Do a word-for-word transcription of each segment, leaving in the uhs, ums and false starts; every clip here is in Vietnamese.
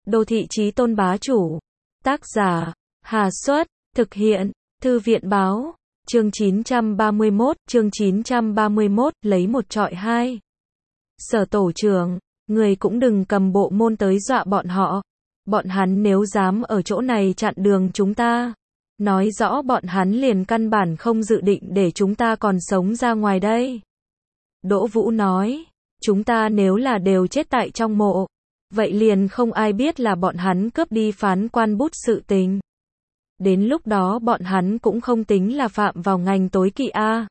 Đô thị chí tôn bá chủ. Tác giả, Hà Xuất, thực hiện, Thư viện báo, chương chín trăm ba mươi mốt, chương chín trăm ba mươi mốt, lấy một trọi hai. Sở tổ trưởng, người cũng đừng cầm bộ môn tới dọa bọn họ. Bọn hắn nếu dám ở chỗ này chặn đường chúng ta, nói rõ bọn hắn liền căn bản không dự định để chúng ta còn sống ra ngoài đây. Đỗ Vũ nói, chúng ta nếu là đều chết tại trong mộ, vậy liền không ai biết là bọn hắn cướp đi phán quan bút sự tình. Đến lúc đó bọn hắn cũng không tính là phạm vào ngành tối kỵ a.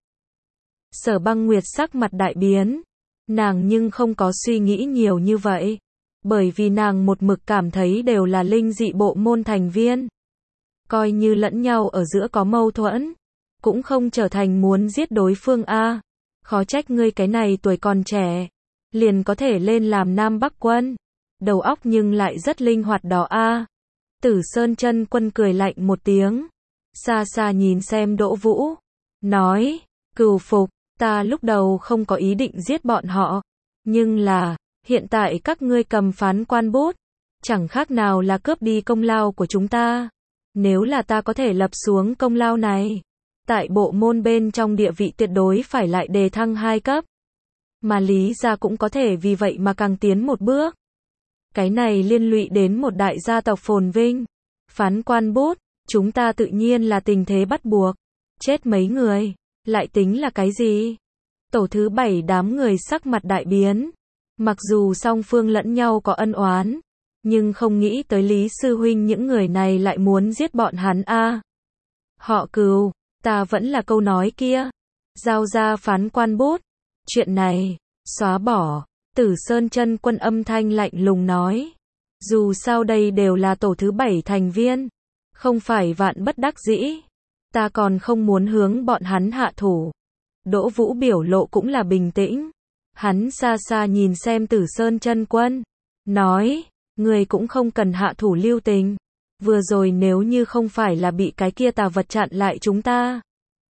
Sở Băng Nguyệt sắc mặt đại biến, nàng nhưng không có suy nghĩ nhiều như vậy, bởi vì nàng một mực cảm thấy đều là linh dị bộ môn thành viên. Coi như lẫn nhau ở giữa có mâu thuẫn, cũng không trở thành muốn giết đối phương a. Khó trách ngươi cái này tuổi còn trẻ, liền có thể lên làm Nam Bắc quân. Đầu óc nhưng lại rất linh hoạt đó a. Tử Sơn Chân Quân cười lạnh một tiếng, xa xa nhìn xem Đỗ Vũ, nói, cừu phục, ta lúc đầu không có ý định giết bọn họ, nhưng là, hiện tại các ngươi cầm phán quan bút, chẳng khác nào là cướp đi công lao của chúng ta. Nếu là ta có thể lập xuống công lao này, tại bộ môn bên trong địa vị tuyệt đối phải lại đề thăng hai cấp. Mà Lý gia cũng có thể vì vậy mà càng tiến một bước. Cái này liên lụy đến một đại gia tộc phồn vinh. Phán quan bút, chúng ta tự nhiên là tình thế bắt buộc. Chết mấy người, lại tính là cái gì? Tổ thứ bảy đám người sắc mặt đại biến. Mặc dù song phương lẫn nhau có ân oán, nhưng không nghĩ tới Lý sư huynh những người này lại muốn giết bọn hắn a. Họ Cừu, ta vẫn là câu nói kia, giao ra phán quan bút, chuyện này xóa bỏ. Tử Sơn Chân Quân âm thanh lạnh lùng nói, dù sao đây đều là tổ thứ bảy thành viên, không phải vạn bất đắc dĩ, ta còn không muốn hướng bọn hắn hạ thủ. Đỗ Vũ biểu lộ cũng là bình tĩnh, hắn xa xa nhìn xem Tử Sơn Chân Quân, nói, người cũng không cần hạ thủ lưu tình, vừa rồi nếu như không phải là bị cái kia tà vật chặn lại chúng ta,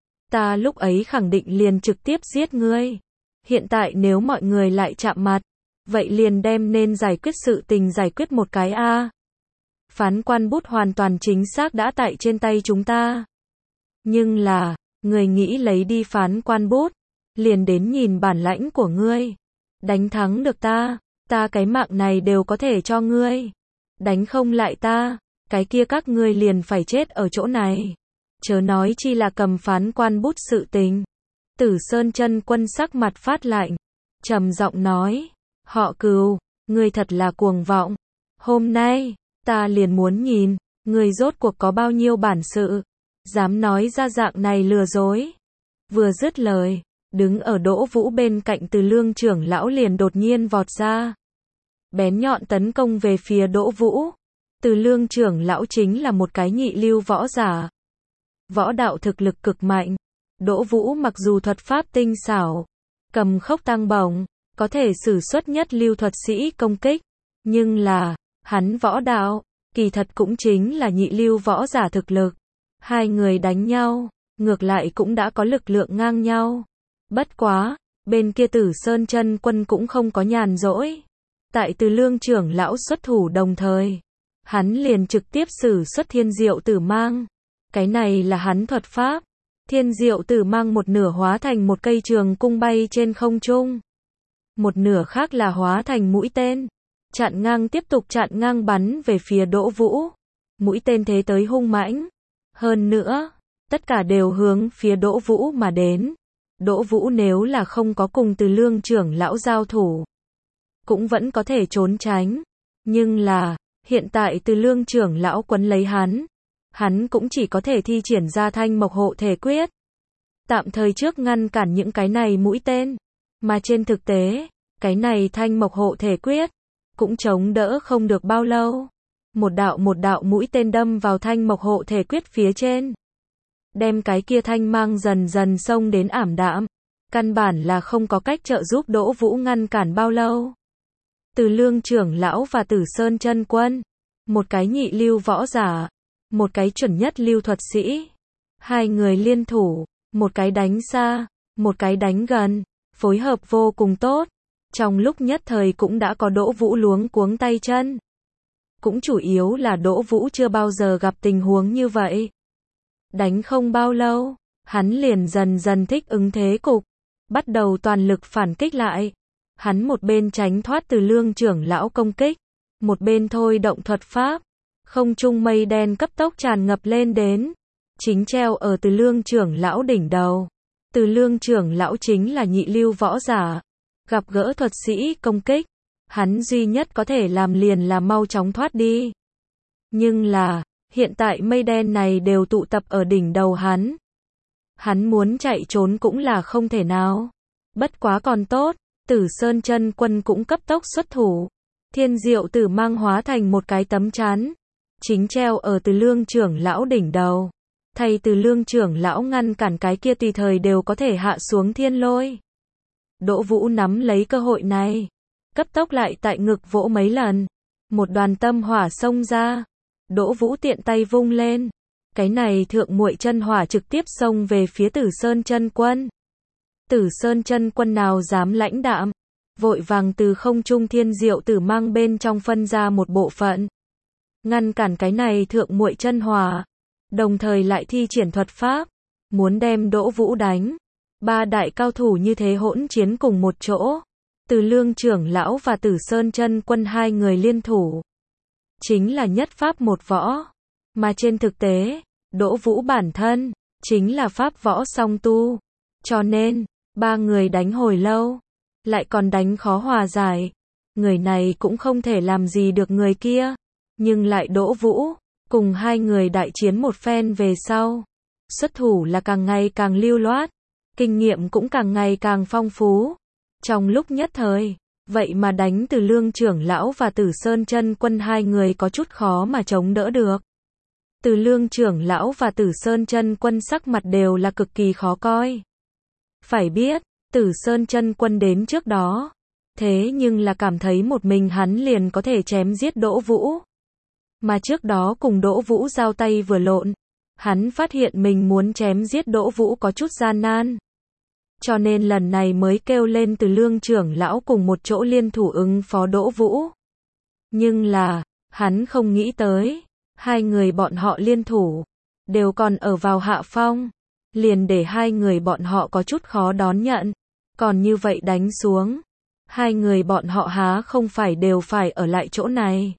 ta lúc ấy khẳng định liền trực tiếp giết ngươi. Hiện tại nếu mọi người lại chạm mặt, vậy liền đem nên giải quyết sự tình giải quyết một cái a. Phán quan bút hoàn toàn chính xác đã tại trên tay chúng ta. Nhưng là, người nghĩ lấy đi phán quan bút, liền đến nhìn bản lãnh của ngươi. Đánh thắng được ta, ta cái mạng này đều có thể cho ngươi. Đánh không lại ta, cái kia các ngươi liền phải chết ở chỗ này. Chớ nói chi là cầm phán quan bút sự tình. Tử Sơn Chân Quân sắc mặt phát lạnh, trầm giọng nói, họ Cừu, ngươi thật là cuồng vọng. Hôm nay, ta liền muốn nhìn, ngươi rốt cuộc có bao nhiêu bản sự, dám nói ra dạng này lừa dối. Vừa dứt lời, đứng ở Đỗ Vũ bên cạnh Từ Lương trưởng lão liền đột nhiên vọt ra, bén nhọn tấn công về phía Đỗ Vũ. Từ Lương trưởng lão chính là một cái nhị lưu võ giả, võ đạo thực lực cực mạnh. Đỗ Vũ mặc dù thuật pháp tinh xảo, cầm khốc tăng bổng, có thể sử xuất nhất lưu thuật sĩ công kích, nhưng là, hắn võ đạo, kỳ thật cũng chính là nhị lưu võ giả thực lực. Hai người đánh nhau, ngược lại cũng đã có lực lượng ngang nhau. Bất quá, bên kia Tử Sơn Chân Quân cũng không có nhàn rỗi. Tại Từ Lương trưởng lão xuất thủ đồng thời, hắn liền trực tiếp sử xuất Thiên Diệu Tử Mang. Cái này là hắn thuật pháp. Thiên Diệu Tử Mang một nửa hóa thành một cây trường cung bay trên không trung, một nửa khác là hóa thành mũi tên, chặn ngang tiếp tục chặn ngang bắn về phía Đỗ Vũ. Mũi tên thế tới hung mãnh, hơn nữa, tất cả đều hướng phía Đỗ Vũ mà đến. Đỗ Vũ nếu là không có cùng Từ Lương trưởng lão giao thủ, cũng vẫn có thể trốn tránh, nhưng là, hiện tại Từ Lương trưởng lão quấn lấy hắn, hắn cũng chỉ có thể thi triển ra Thanh Mộc Hộ Thể Quyết, tạm thời trước ngăn cản những cái này mũi tên, mà trên thực tế, cái này Thanh Mộc Hộ Thể Quyết cũng chống đỡ không được bao lâu. Một đạo một đạo mũi tên đâm vào Thanh Mộc Hộ Thể Quyết phía trên, đem cái kia thanh mang dần dần xông đến ảm đạm, căn bản là không có cách trợ giúp Đỗ Vũ ngăn cản bao lâu. Từ Lương trưởng lão và Tử Sơn Chân Quân, một cái nhị lưu võ giả, một cái chuẩn nhất lưu thuật sĩ, hai người liên thủ, một cái đánh xa, một cái đánh gần, phối hợp vô cùng tốt. Trong lúc nhất thời cũng đã có Đỗ Vũ luống cuống tay chân. Cũng chủ yếu là Đỗ Vũ chưa bao giờ gặp tình huống như vậy. Đánh không bao lâu, hắn liền dần dần thích ứng thế cục, bắt đầu toàn lực phản kích lại. Hắn một bên tránh thoát Từ Lương trưởng lão công kích, một bên thôi động thuật pháp, không trung mây đen cấp tốc tràn ngập lên đến, chính treo ở Từ Lương trưởng lão đỉnh đầu. Từ Lương trưởng lão chính là nhị lưu võ giả, gặp gỡ thuật sĩ công kích, hắn duy nhất có thể làm liền là mau chóng thoát đi. Nhưng là, hiện tại mây đen này đều tụ tập ở đỉnh đầu hắn. Hắn muốn chạy trốn cũng là không thể nào. Bất quá còn tốt, Tử Sơn Chân Quân cũng cấp tốc xuất thủ. Thiên Diệu Tử mang hóa thành một cái tấm chắn, chính treo ở Từ Lương trưởng lão đỉnh đầu. Thầy Từ Lương trưởng lão ngăn cản cái kia tùy thời đều có thể hạ xuống thiên lôi. Đỗ Vũ nắm lấy cơ hội này, cấp tốc lại tại ngực vỗ mấy lần, một đoàn tâm hỏa xông ra. Đỗ Vũ tiện tay vung lên, cái này thượng muội chân hỏa trực tiếp xông về phía Tử Sơn Chân Quân. Tử Sơn Chân Quân nào dám lãnh đạm, vội vàng từ không trung Thiên Diệu Tử mang bên trong phân ra một bộ phận, ngăn cản cái này thượng muội chân hỏa, đồng thời lại thi triển thuật pháp, muốn đem Đỗ Vũ đánh. Ba đại cao thủ như thế hỗn chiến cùng một chỗ, Từ Lương trưởng lão và Tử Sơn Chân Quân hai người liên thủ, chính là nhất pháp một võ, mà trên thực tế, Đỗ Vũ bản thân chính là pháp võ song tu, cho nên ba người đánh hồi lâu, lại còn đánh khó hòa giải, người này cũng không thể làm gì được người kia, nhưng lại Đỗ Vũ cùng hai người đại chiến một phen về sau, xuất thủ là càng ngày càng lưu loát, kinh nghiệm cũng càng ngày càng phong phú. Trong lúc nhất thời, vậy mà đánh Từ Lương trưởng lão và Tử Sơn Chân Quân hai người có chút khó mà chống đỡ được. Từ Lương trưởng lão và Tử Sơn Chân Quân sắc mặt đều là cực kỳ khó coi. Phải biết, Tử Sơn Chân Quân đến trước đó, thế nhưng là cảm thấy một mình hắn liền có thể chém giết Đỗ Vũ. Mà trước đó cùng Đỗ Vũ giao tay vừa lộn, hắn phát hiện mình muốn chém giết Đỗ Vũ có chút gian nan. Cho nên lần này mới kêu lên Từ Lương trưởng lão cùng một chỗ liên thủ ứng phó Đỗ Vũ. Nhưng là, hắn không nghĩ tới, hai người bọn họ liên thủ, đều còn ở vào hạ phong, liền để hai người bọn họ có chút khó đón nhận. Còn như vậy đánh xuống, hai người bọn họ há không phải đều phải ở lại chỗ này.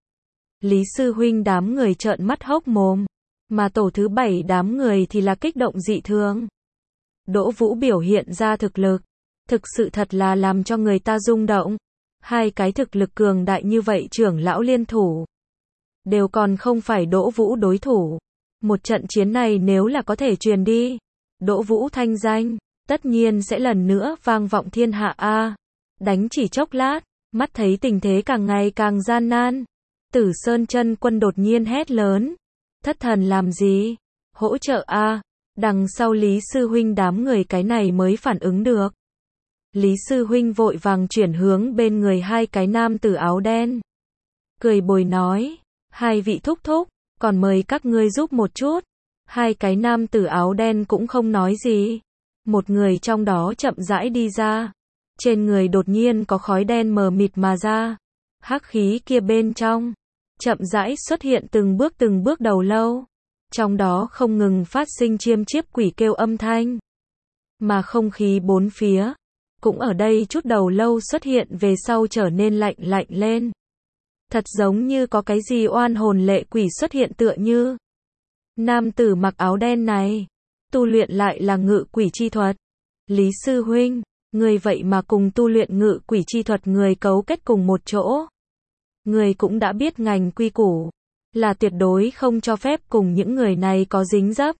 Lý sư huynh đám người trợn mắt hốc mồm, mà tổ thứ bảy đám người thì là kích động dị thường. Đỗ Vũ biểu hiện ra thực lực, thực sự thật là làm cho người ta rung động. Hai cái thực lực cường đại như vậy trưởng lão liên thủ, đều còn không phải Đỗ Vũ đối thủ. Một trận chiến này nếu là có thể truyền đi, Đỗ Vũ thanh danh, tất nhiên sẽ lần nữa vang vọng thiên hạ a. Đánh chỉ chốc lát, mắt thấy tình thế càng ngày càng gian nan, Tử Sơn Chân Quân đột nhiên hét lớn, thất thần làm gì, hỗ trợ a. Đằng sau Lý sư huynh đám người cái này mới phản ứng được. Lý sư huynh vội vàng chuyển hướng bên người hai cái nam tử áo đen, cười bồi nói, hai vị thúc thúc, còn mời các ngươi giúp một chút. Hai cái nam tử áo đen cũng không nói gì. Một người trong đó chậm rãi đi ra, trên người đột nhiên có khói đen mờ mịt mà ra, hắc khí kia bên trong chậm rãi xuất hiện từng bước từng bước đầu lâu, trong đó không ngừng phát sinh chiêm chiếp quỷ kêu âm thanh, mà không khí bốn phía cũng ở đây chút đầu lâu xuất hiện về sau trở nên lạnh lạnh lên, thật giống như có cái gì oan hồn lệ quỷ xuất hiện tựa như. Nam tử mặc áo đen này tu luyện lại là ngự quỷ chi thuật. Lý sư huynh, người vậy mà cùng tu luyện ngự quỷ chi thuật người cấu kết cùng một chỗ. Người cũng đã biết ngành quy củ, là tuyệt đối không cho phép cùng những người này có dính dấp.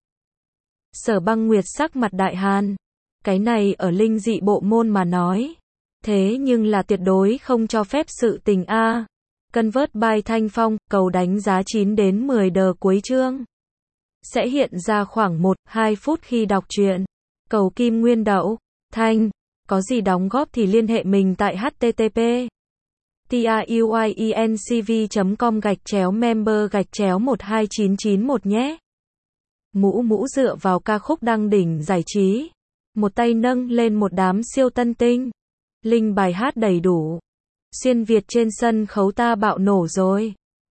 Sở Băng Nguyệt sắc mặt đại hàn, cái này ở linh dị bộ môn mà nói, thế nhưng là tuyệt đối không cho phép sự tình a. Cân vớt bài Thanh Phong, cầu đánh giá chín đến mười đờ cuối chương. Sẽ hiện ra khoảng một đến hai phút khi đọc truyện. Cầu Kim Nguyên Đậu, Thanh, có gì đóng góp thì liên hệ mình tại http truyencv chấm com gạch chéo member gạch chéo một hai chín chín một nhé. Mũ mũ dựa vào ca khúc đăng đỉnh giải trí, một tay nâng lên một đám siêu tân tinh. Linh bài hát đầy đủ. Xuyên Việt trên sân khấu ta bạo nổ rồi.